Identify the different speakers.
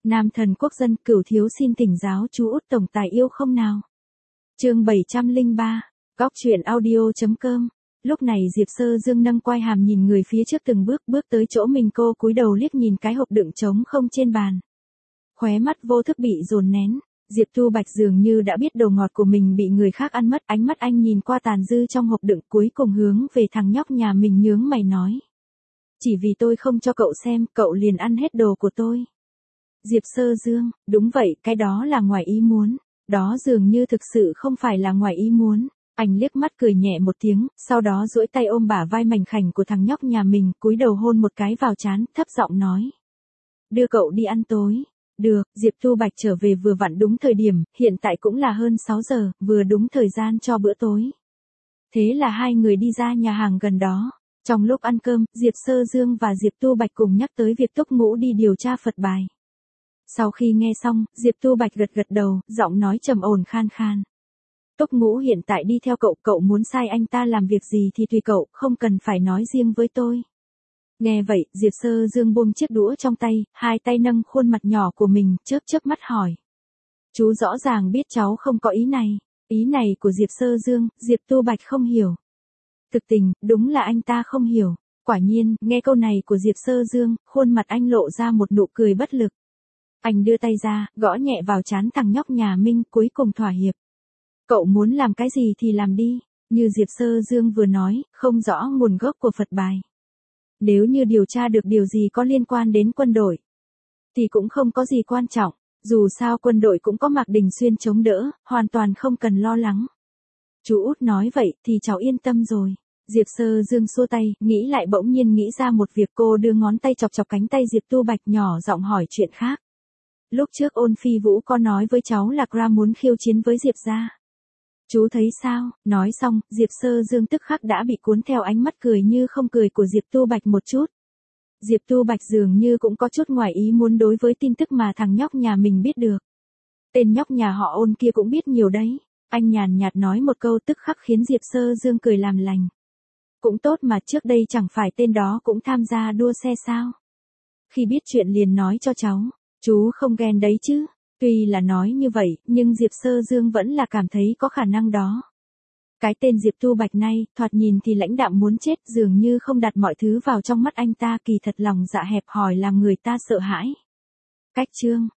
Speaker 1: Nam thần quốc dân Cửu thiếu xin thỉnh giáo chú út tổng tài yêu không nào. Chương 703, góc truyện audio.com. Lúc này Diệp Sơ Dương nâng quai hàm nhìn người phía trước từng bước tới chỗ mình, cô cúi đầu liếc nhìn cái hộp đựng trống không trên bàn. Khóe mắt vô thức bị dồn nén, Diệp Tu Bạch dường như đã biết đồ ngọt của mình bị người khác ăn mất, ánh mắt anh nhìn qua tàn dư trong hộp đựng cuối cùng hướng về thằng nhóc nhà mình nhướng mày nói. Chỉ vì tôi không cho cậu xem, cậu liền ăn hết đồ của tôi. Diệp Sơ Dương, đúng vậy, cái đó là ngoài ý muốn. Đó dường như thực sự không phải là ngoài ý muốn. Anh liếc mắt cười nhẹ một tiếng, sau đó duỗi tay ôm bả vai mảnh khảnh của thằng nhóc nhà mình, cúi đầu hôn một cái vào trán, thấp giọng nói. Đưa cậu đi ăn tối. Được, Diệp Tu Bạch trở về vừa vặn đúng thời điểm, hiện tại cũng là hơn 6 giờ, vừa đúng thời gian cho bữa tối. Thế là hai người đi ra nhà hàng gần đó. Trong lúc ăn cơm, Diệp Sơ Dương và Diệp Tu Bạch cùng nhắc tới việc Túc Ngũ đi điều tra Phật bài. Sau khi nghe xong, Diệp Tu Bạch gật gật đầu, giọng nói trầm ổn khan khan. Túc Ngũ hiện tại đi theo cậu, cậu muốn sai anh ta làm việc gì thì tùy cậu, không cần phải nói riêng với tôi. Nghe vậy, Diệp Sơ Dương buông chiếc đũa trong tay, hai tay nâng khuôn mặt nhỏ của mình, chớp mắt hỏi. Chú rõ ràng biết cháu không có ý này. Ý này của Diệp Sơ Dương, Diệp Tu Bạch không hiểu. Thực tình, đúng là anh ta không hiểu. Quả nhiên, nghe câu này của Diệp Sơ Dương, khuôn mặt anh lộ ra một nụ cười bất lực. Anh đưa tay ra, gõ nhẹ vào trán thằng nhóc nhà Minh, cuối cùng thỏa hiệp. Cậu muốn làm cái gì thì làm đi, như Diệp Sơ Dương vừa nói, không rõ nguồn gốc của Phật bài. Nếu như điều tra được điều gì có liên quan đến quân đội, thì cũng không có gì quan trọng, dù sao quân đội cũng có Mạc Đình Xuyên chống đỡ, hoàn toàn không cần lo lắng. Chú út nói vậy thì cháu yên tâm rồi. Diệp Sơ Dương xua tay, nghĩ lại bỗng nhiên nghĩ ra một việc, cô đưa ngón tay chọc chọc cánh tay Diệp Tu Bạch, nhỏ giọng hỏi chuyện khác. Lúc trước Ôn Phi Vũ có nói với cháu là Gram muốn khiêu chiến với Diệp gia. Chú thấy sao? Nói xong, Diệp Sơ Dương tức khắc đã bị cuốn theo ánh mắt cười như không cười của Diệp Tu Bạch một chút. Diệp Tu Bạch dường như cũng có chút ngoài ý muốn đối với tin tức mà thằng nhóc nhà mình biết được. Tên nhóc nhà họ Ôn kia cũng biết nhiều đấy. Anh nhàn nhạt nói một câu tức khắc khiến Diệp Sơ Dương cười làm lành. Cũng tốt mà, trước đây chẳng phải tên đó cũng tham gia đua xe sao? Khi biết chuyện liền nói cho cháu, chú không ghen đấy chứ? Tuy là nói như vậy, nhưng Diệp Sơ Dương vẫn là cảm thấy có khả năng đó. Cái tên Diệp Tu Bạch này, thoạt nhìn thì lãnh đạm muốn chết, dường như không đặt mọi thứ vào trong mắt anh ta, kỳ thật lòng dạ hẹp hòi làm người ta sợ hãi. Cách chương